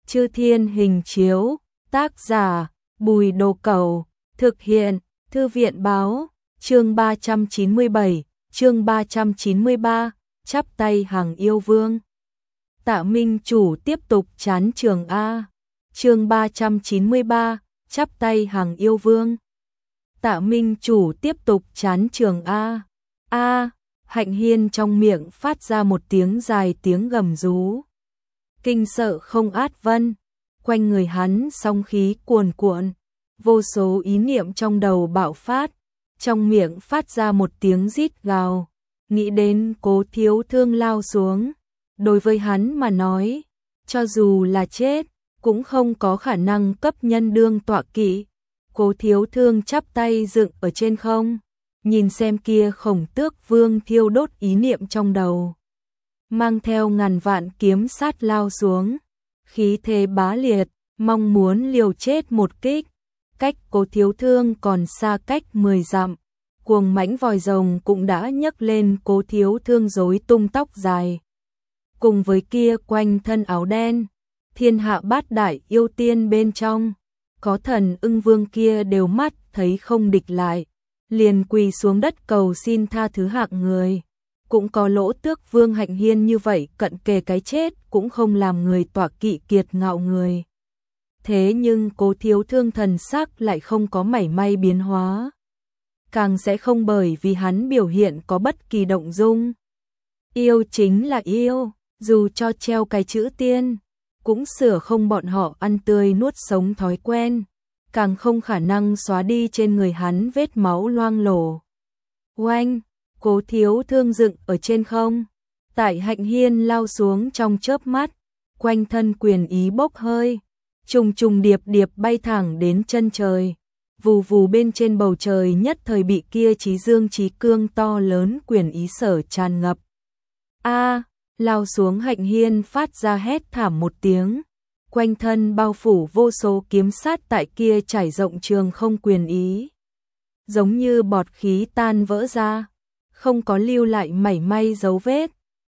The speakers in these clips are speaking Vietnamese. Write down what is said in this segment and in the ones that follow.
Chư Thiên Hình Chiếu, tác giả Bùi Đồ Cẩu, thực hiện Thư viện Báo, chương 397, chương 393, chắp tay hàng yêu vương. Tạ Minh Chủ tiếp tục chán trường A, chương 393, chắp tay hàng yêu vương. Tạ Minh Chủ tiếp tục chán trường A. Hạnh Hiên trong miệng phát ra một tiếng dài tiếng gầm rú. Kinh sợ không át vân, quanh người hắn song khí cuồn cuộn, vô số ý niệm trong đầu bạo phát, trong miệng phát ra một tiếng rít gào, nghĩ đến Cố Thiếu Thương lao xuống. Đối với hắn mà nói, cho dù là chết, cũng không có khả năng cấp nhân đương tọa kỵ. Cố Thiếu Thương chắp tay dựng ở trên không, nhìn xem kia Khổng Tước Vương thiêu đốt ý niệm trong đầu, mang theo ngàn vạn kiếm sát lao xuống, khí thế bá liệt, mong muốn liều chết một kích. Cách Cố Thiếu Thương còn xa cách 10 dặm, cuồng mãnh vòi rồng cũng đã nhấc lên Cố Thiếu Thương rối tung tóc dài. Cùng với kia quanh thân áo đen, thiên hạ bát đại yêu tiên bên trong, có Thần Ưng Vương kia đều mắt thấy không địch lại, liền quỳ xuống đất cầu xin tha thứ hạng người. Cũng có Lỗ Tước Vương Hạnh Hiên như vậy cận kề cái chết cũng không làm người tọa kỵ kiệt ngạo người. Thế nhưng Cố Thiếu Thương thần sắc lại không có mảy may biến hóa, càng sẽ không bởi vì hắn biểu hiện có bất kỳ động dung. Yêu chính là yêu, dù cho treo cái chữ tiên, cũng sửa không bọn họ ăn tươi nuốt sống thói quen, càng không khả năng xóa đi trên người hắn vết máu loang lổ. Oanh, Cố Thiếu Thương dựng ở trên không, tại Hạnh Hiên lao xuống trong chớp mắt, quanh thân quyền ý bốc hơi, trùng trùng điệp điệp bay thẳng đến chân trời, vù vù bên trên bầu trời nhất thời bị kia chí dương chí cương to lớn quyền ý sở tràn ngập. Lao xuống Hạnh Hiên phát ra hét thảm một tiếng, quanh thân bao phủ vô số kiếm sát tại kia trải rộng trường không quyền ý, giống như bọt khí tan vỡ ra, không có lưu lại mảy may dấu vết.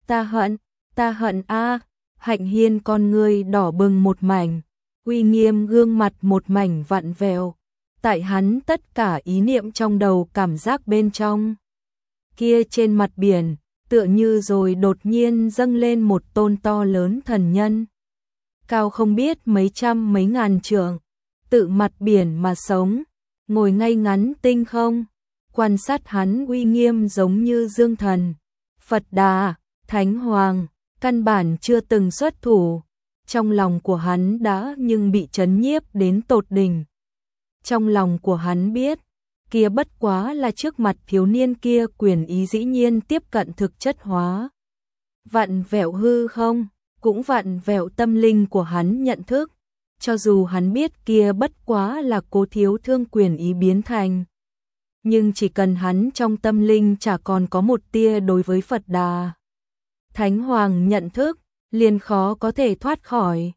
Ta hận a. Hạnh Hiên con ngươi đỏ bừng một mảnh, uy nghiêm gương mặt một mảnh vặn vẹo, tại hắn tất cả ý niệm trong đầu cảm giác bên trong. Kia trên mặt biển, tựa như rồi đột nhiên dâng lên một tôn to lớn thần nhân, cao không biết mấy trăm mấy ngàn trượng, tự mặt biển mà sống, ngồi ngay ngắn tinh không, quan sát hắn uy nghiêm giống như dương thần, Phật Đà, Thánh Hoàng, căn bản chưa từng xuất thủ, trong lòng của hắn đã nhưng bị chấn nhiếp đến tột đỉnh. Trong lòng của hắn biết, kia bất quá là trước mặt thiếu niên kia quyền ý dĩ nhiên tiếp cận thực chất hóa. Vặn vẹo hư không, cũng vặn vẹo tâm linh của hắn nhận thức, cho dù hắn biết kia bất quá là Cố Thiếu Thương quyền ý biến thành. Nhưng chỉ cần hắn trong tâm linh chả còn có một tia đối với Phật Đà, Thánh Hoàng nhận thức, liền khó có thể thoát khỏi.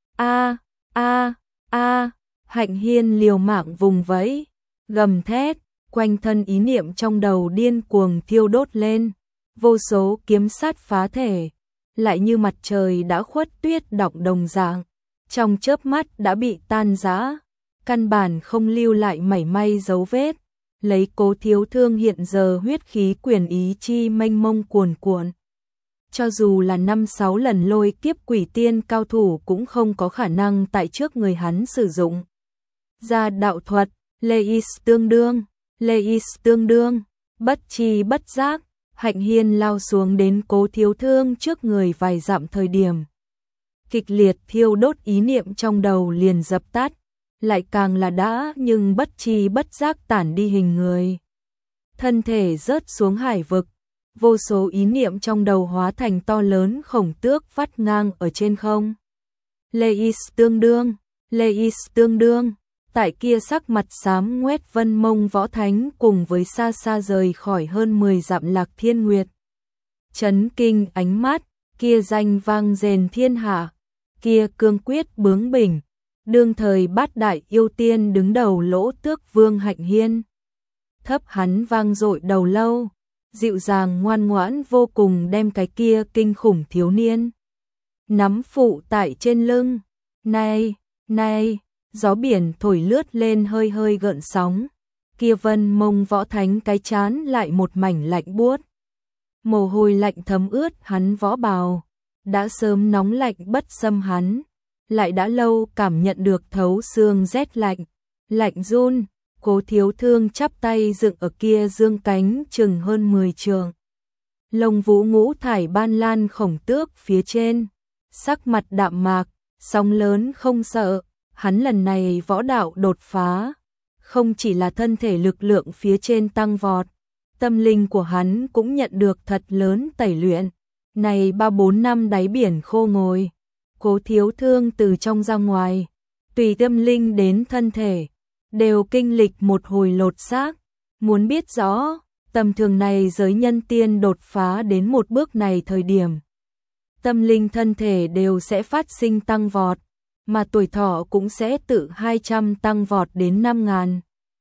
Hạnh Hiên liều mạng vùng vẫy, gầm thét, quanh thân ý niệm trong đầu điên cuồng thiêu đốt lên, vô số kiếm sát phá thể, lại như mặt trời đã khuất tuyết đọng đồng dạng, trong chớp mắt đã bị tan rã, căn bản không lưu lại mảy may dấu vết. Lấy Cố Thiếu Thương hiện giờ huyết khí quyền ý chi mênh mông cuồn cuộn, cho dù là 5-6 lần lôi kiếp quỷ tiên cao thủ cũng không có khả năng tại trước người hắn sử dụng ra đạo thuật. Leis tương đương, bất chi bất giác, Hạnh Hiên lao xuống đến Cố Thiếu Thương trước người vài dặm thời điểm. Kịch liệt thiêu đốt ý niệm trong đầu liền dập tắt, lại càng là đã nhưng bất chi bất giác tản đi hình người. Thân thể rớt xuống hải vực, vô số ý niệm trong đầu hóa thành to lớn khổng tước vắt ngang ở trên không. Leis tương đương, tại kia sắc mặt xám ngoét Vân Mông Võ Thánh cùng với xa xa rời khỏi hơn 10 dặm Lạc Thiên Nguyệt. Chấn kinh ánh mắt, kia danh vang rền thiên hạ, kia cương quyết bướng bỉnh, đương thời bát đại yêu tiên đứng đầu Lỗ Tước Vương Hạnh Hiên. Thấp hắn vang dội đầu lâu, dịu dàng ngoan ngoãn vô cùng đem cái kia kinh khủng thiếu niên nắm phụ tại trên lưng, Này, gió biển thổi lướt lên hơi hơi gợn sóng, kia Vân Mông Võ Thánh cái chán lại một mảnh lạnh buốt. Mồ hôi lạnh thấm ướt hắn võ bào, đã sớm nóng lạnh bất xâm hắn, lại đã lâu cảm nhận được thấu xương rét lạnh, lạnh run. Cố Thiếu Thương chắp tay dựng ở kia dương cánh chừng hơn 10 trượng. Lông vũ ngũ thải ban lan khổng tước phía trên, sắc mặt đạm mạc, sóng lớn không sợ, hắn lần này võ đạo đột phá, không chỉ là thân thể lực lượng phía trên tăng vọt, tâm linh của hắn cũng nhận được thật lớn tẩy luyện. Này 3-4 năm đáy biển khô ngồi, Cố Thiếu Thương từ trong ra ngoài, tùy tâm linh đến thân thể, đều kinh lịch một hồi lột xác. Muốn biết rõ, tầm thường này giới nhân tiên đột phá đến một bước này thời điểm, tâm linh thân thể đều sẽ phát sinh tăng vọt, mà tuổi thọ cũng sẽ tự 200 tăng vọt đến 5.000.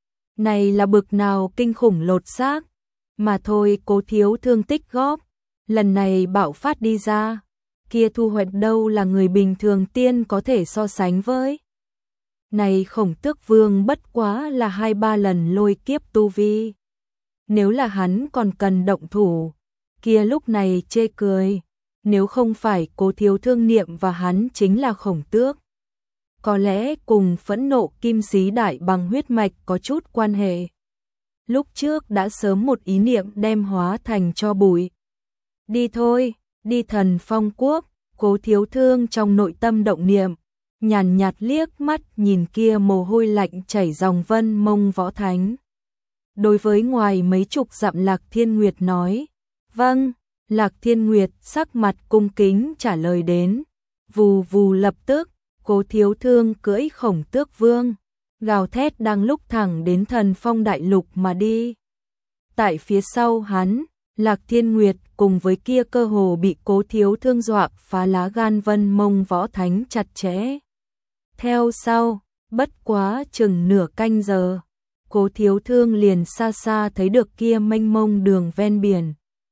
Này là bực nào kinh khủng lột xác, mà thôi Cố Thiếu Thương tích góp, lần này bạo phát đi ra, kia thu hoạch đâu là người bình thường tiên có thể so sánh với. Này Khổng Tước Vương bất quá là 2-3 lần lôi kiếp tu vi. Nếu là hắn còn cần động thủ, kia lúc này chê cười, nếu không phải Cố Thiếu Thương niệm và hắn chính là Khổng Tước. Có lẽ cùng phẫn nộ kim xí đại bằng huyết mạch có chút quan hệ. Lúc trước đã sớm một ý niệm đem hóa thành cho bụi. Đi thôi, đi Thần Phong Quốc, Cố Thiếu Thương trong nội tâm động niệm, nhàn nhạt liếc mắt nhìn kia mồ hôi lạnh chảy dòng Vân Mông Võ Thánh. Đối với ngoài mấy chục dặm Lạc Thiên Nguyệt nói, vâng, Lạc Thiên Nguyệt sắc mặt cung kính trả lời đến, vù vù lập tức, Cố Thiếu Thương cưỡi Khổng Tước Vương, gào thét đang lúc thẳng đến Thần Phong Đại Lục mà đi. Tại phía sau hắn, Lạc Thiên Nguyệt cùng với kia cơ hồ bị Cố Thiếu Thương dọa phá lá gan Vân Mông Võ Thánh chặt chẽ. Theo sau, bất quá chừng nửa canh giờ, Cố Thiếu Thương liền xa xa thấy được kia mênh mông đường ven biển.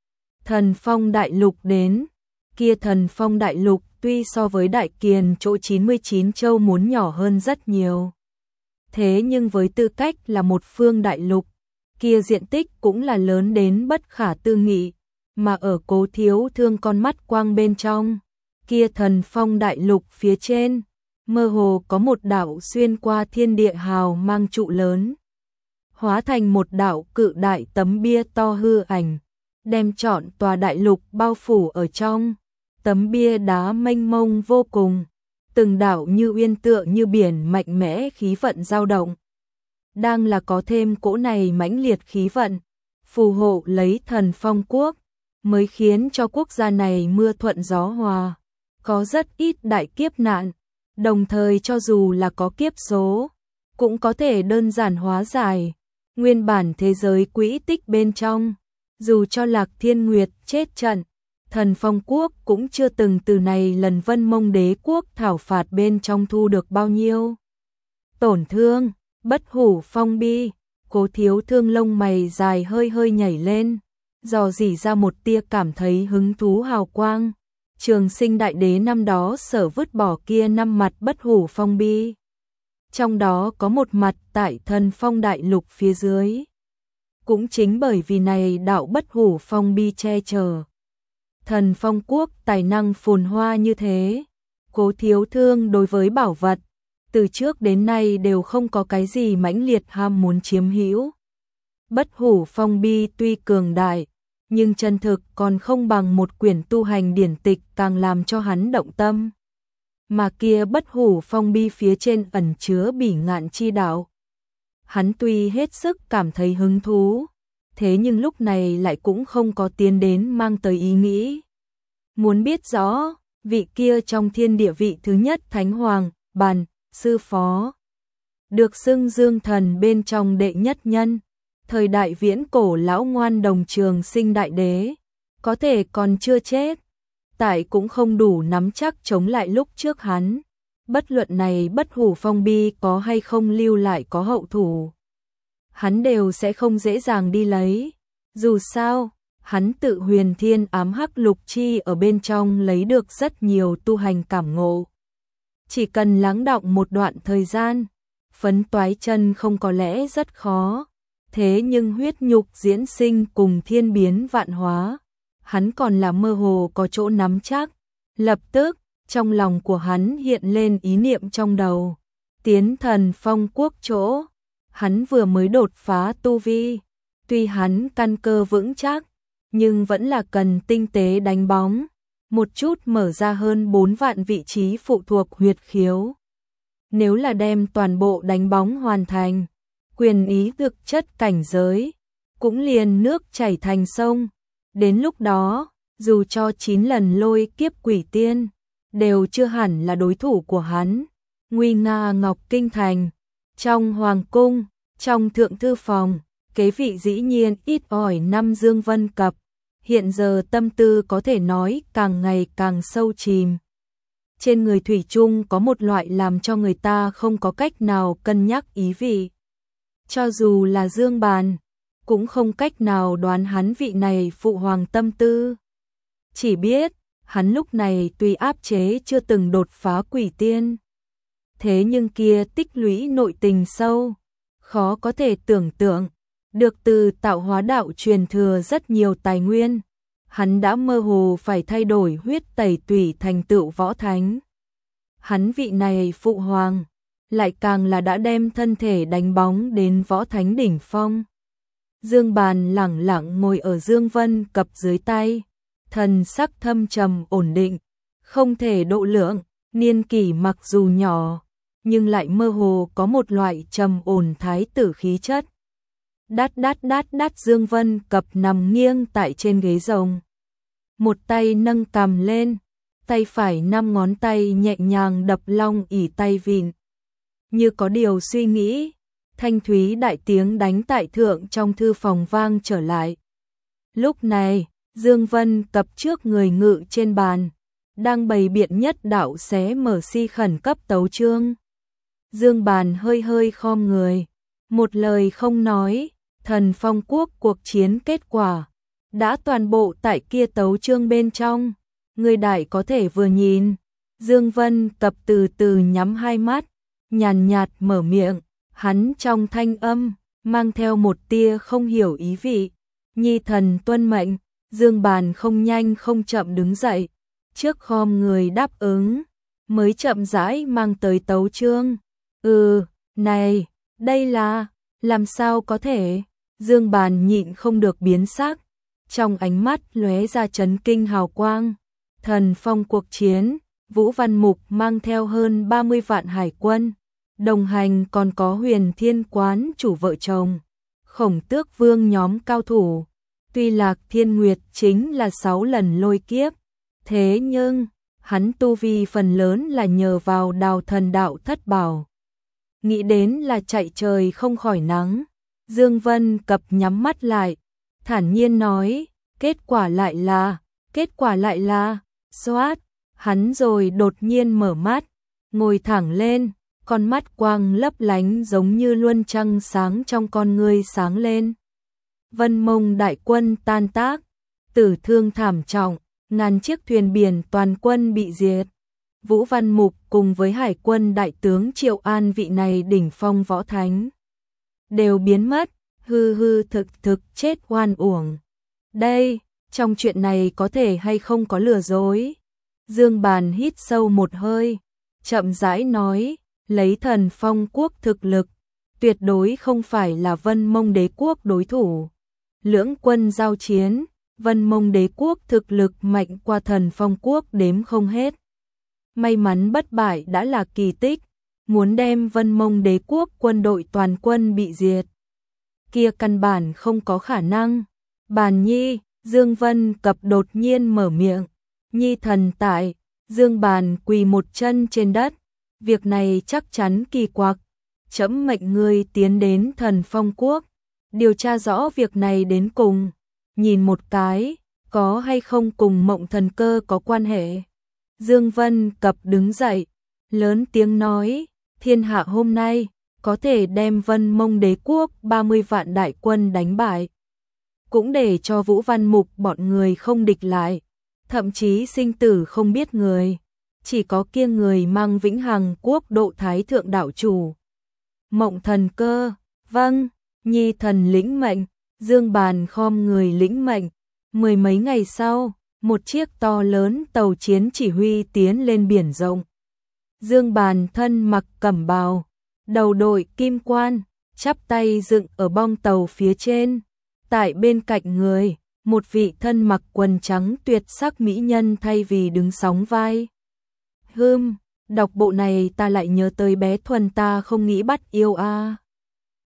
Thần Phong Đại Lục đến, kia Thần Phong Đại Lục tuy so với Đại Kiền chỗ 99 châu muốn nhỏ hơn rất nhiều. Thế nhưng với tư cách là một phương đại lục, kia diện tích cũng là lớn đến bất khả tư nghị, mà ở Cố Thiếu Thương con mắt quang bên trong, kia Thần Phong Đại Lục phía trên, mơ hồ có một đạo xuyên qua thiên địa hào mang trụ lớn, hóa thành một đạo cự đại tấm bia to hư ảnh, đem trọn tòa đại lục bao phủ ở trong. Tấm bia đá mênh mông vô cùng, từng đạo như uyên tựa như biển mạnh mẽ khí vận dao động. Đang là có thêm cỗ này mãnh liệt khí vận, phù hộ lấy Thần Phong Quốc, mới khiến cho quốc gia này mưa thuận gió hòa, có rất ít đại kiếp nạn, đồng thời cho dù là có kiếp số, cũng có thể đơn giản hóa giải. Nguyên bản thế giới quỹ tích bên trong, dù cho Lạc Thiên Nguyệt chết trận, Thần Phong Quốc cũng chưa từng từ này lần Vân Mông Đế Quốc thảo phạt bên trong thu được bao nhiêu tổn thương. Bất hủ phong bi, Cố Thiếu Thương lông mày dài hơi hơi nhảy lên, dò dỉ ra một tia cảm thấy hứng thú hào quang. Trường Sinh Đại Đế năm đó sở vứt bỏ kia 5 mặt bất hủ phong bi, trong đó có một mặt tại Thần Phong Đại Lục phía dưới. Cũng chính bởi vì này đạo bất hủ phong bi che chở Thần Phong Quốc tài năng phồn hoa như thế. Cố Thiếu Thương đối với bảo vật, từ trước đến nay đều không có cái gì mãnh liệt ham muốn chiếm hữu. Bất hủ phong bi tuy cường đại, nhưng chân thực còn không bằng một quyển tu hành điển tịch càng làm cho hắn động tâm. Mà kia bất hủ phong bi phía trên ẩn chứa bỉ ngạn chi đạo. Hắn tuy hết sức cảm thấy hứng thú, thế nhưng lúc này lại cũng không có tiến đến mang tới ý nghĩ. Muốn biết rõ, vị kia trong thiên địa vị thứ nhất Thánh Hoàng, Bàn, Sư Phó, được xưng Dương Thần bên trong đệ nhất nhân, thời đại viễn cổ lão ngoan đồng Trường Sinh Đại Đế, có thể còn chưa chết, tại cũng không đủ nắm chắc chống lại lúc trước hắn. Bất luận này bất hủ phong bi có hay không lưu lại có hậu thủ, hắn đều sẽ không dễ dàng đi lấy. Dù sao, hắn tự huyền thiên ám hắc lục chi ở bên trong lấy được rất nhiều tu hành cảm ngộ. chỉ cần lắng đọng một đoạn thời gian, phấn toái chân không có lẽ rất khó, thế nhưng huyết nhục diễn sinh cùng thiên biến vạn hóa, hắn còn là mơ hồ có chỗ nắm chắc. Lập tức, trong lòng của hắn hiện lên ý niệm trong đầu, tiến Thần Phong Quốc chỗ, hắn vừa mới đột phá tu vi, tuy hắn căn cơ vững chắc, nhưng vẫn là cần tinh tế đánh bóng, một chút mở ra hơn 4 vạn vị trí phụ thuộc huyệt khiếu. Nếu là đem toàn bộ đánh bóng hoàn thành, quyền ý thực chất cảnh giới, cũng liền nước chảy thành sông. Đến lúc đó, dù cho 9 lần lôi kiếp quỷ tiên, đều chưa hẳn là đối thủ của hắn. Nguy nga Ngọc Kinh Thành, trong Hoàng Cung, trong Thượng Thư Phòng, kế vị dĩ nhiên ít ỏi năm Dương Vân Cập, hiện giờ tâm tư có thể nói càng ngày càng sâu chìm. Trên người thủy chung có một loại làm cho người ta không có cách nào cân nhắc ý vị. Cho dù là Dương Bàn, cũng không cách nào đoán hắn vị này phụ hoàng tâm tư. Chỉ biết, hắn lúc này tuy áp chế chưa từng đột phá quỷ tiên. Thế nhưng kia tích lũy nội tình sâu, khó có thể tưởng tượng, được từ tạo hóa đạo truyền thừa rất nhiều tài nguyên. Hắn đã mơ hồ phải thay đổi huyết tẩy tủy thành tựu võ thánh. Hắn vị này phụ hoàng, lại càng là đã đem thân thể đánh bóng đến võ thánh đỉnh phong. Dương Bàn lẳng lặng ngồi ở Dương Vân Cập dưới tay, thần sắc thâm trầm ổn định, không thể độ lượng, niên kỷ mặc dù nhỏ, nhưng lại mơ hồ có một loại trầm ổn thái tử khí chất. Đát Dương Vân Cập nằm nghiêng tại trên ghế rồng. Một tay nâng cằm lên, tay phải 5 ngón tay nhẹ nhàng đập long ỷ tay vịn. Như có điều suy nghĩ, thanh thúy đại tiếng đánh tại thượng trong thư phòng vang trở lại. Lúc này, Dương Vân Cập trước người ngự trên bàn, đang bày biện nhất đạo xé mở si khẩn cấp tấu chương. Dương Bàn hơi hơi khom người, một lời không nói, Thần Phong Quốc cuộc chiến kết quả đã toàn bộ tại kia tấu chương bên trong, người đại có thể vừa nhìn. Dương Vân Cập từ từ nhắm hai mắt, nhàn nhạt mở miệng, hắn trong thanh âm mang theo một tia không hiểu ý vị. Nhi thần tuân mệnh. Dương Bàn không nhanh không chậm đứng dậy, trước khom người đáp ứng, mới chậm rãi mang tới tấu chương. Này, đây là, làm sao có thể? Dương Bàn nhịn không được biến sắc, trong ánh mắt lóe ra chấn kinh hào quang. Thần Phong cuộc chiến, Vũ Văn Mục mang theo hơn 30 vạn hải quân, đồng hành còn có Huyền Thiên Quán chủ vợ chồng, Khổng Tước Vương nhóm cao thủ. Tuy Lạc Thiên Nguyệt chính là 6 lần lôi kiếp, thế nhưng hắn tu vi phần lớn là nhờ vào Đào Thần Đạo Thất Bảo. Nghĩ đến là chạy trời không khỏi nắng, Dương Vân Cập nhắm mắt lại, thản nhiên nói, kết quả lại là, xoát, hắn rồi đột nhiên mở mắt, ngồi thẳng lên, con mắt quang lấp lánh giống như luân trăng sáng trong con ngươi sáng lên. Vân Mông đại quân tan tác, tử thương thảm trọng, ngàn chiếc thuyền biển toàn quân bị diệt. Vũ Văn Mục cùng với hải quân đại tướng Triệu An vị này đỉnh phong võ thánh đều biến mất, hư thực chết oan uổng. Đây, trong chuyện này có thể hay không có lừa dối? Dương Bàn hít sâu một hơi, chậm rãi nói, lấy Thần Phong Quốc thực lực, tuyệt đối không phải là Vân Mông Đế Quốc đối thủ. Lưỡng quân giao chiến, Vân Mông Đế Quốc thực lực mạnh qua Thần Phong Quốc đếm không hết. May mắn bất bại đã là kỳ tích, muốn đem Vân Mông Đế Quốc quân đội toàn quân bị diệt, kia căn bản không có khả năng. Bàn nhi, Dương Vân Cập đột nhiên mở miệng, nhi thần tại. Dương Bàn quỳ một chân trên đất, việc này chắc chắn kỳ quặc, trẫm mệnh ngươi tiến đến Thần Phong Quốc, điều tra rõ việc này đến cùng, nhìn một cái, có hay không cùng Mộng Thần Cơ có quan hệ. Dương Vân Cập đứng dậy, lớn tiếng nói, thiên hạ hôm nay, có thể đem Vân Mông Đế Quốc 30 vạn đại quân đánh bại, cũng để cho Vũ Văn Mục bọn người không địch lại, thậm chí sinh tử không biết người. chỉ có kia người mang vĩnh hằng quốc độ thái thượng đảo chủ. Mộng Thần Cơ, vâng, nhi thần lĩnh mệnh. Dương Bàn khom người lĩnh mệnh. Mười mấy ngày sau, một chiếc to lớn tàu chiến chỉ huy tiến lên biển rộng. Dương Bàn thân mặc cẩm bào, đầu đội kim quan, chắp tay dựng ở bong tàu phía trên. Tại bên cạnh người, một vị thân mặc quần trắng tuyệt sắc mỹ nhân thay vì đứng sóng vai. Đọc bộ này ta lại nhớ tới bé Thuần ta không nghĩ bắt yêu a.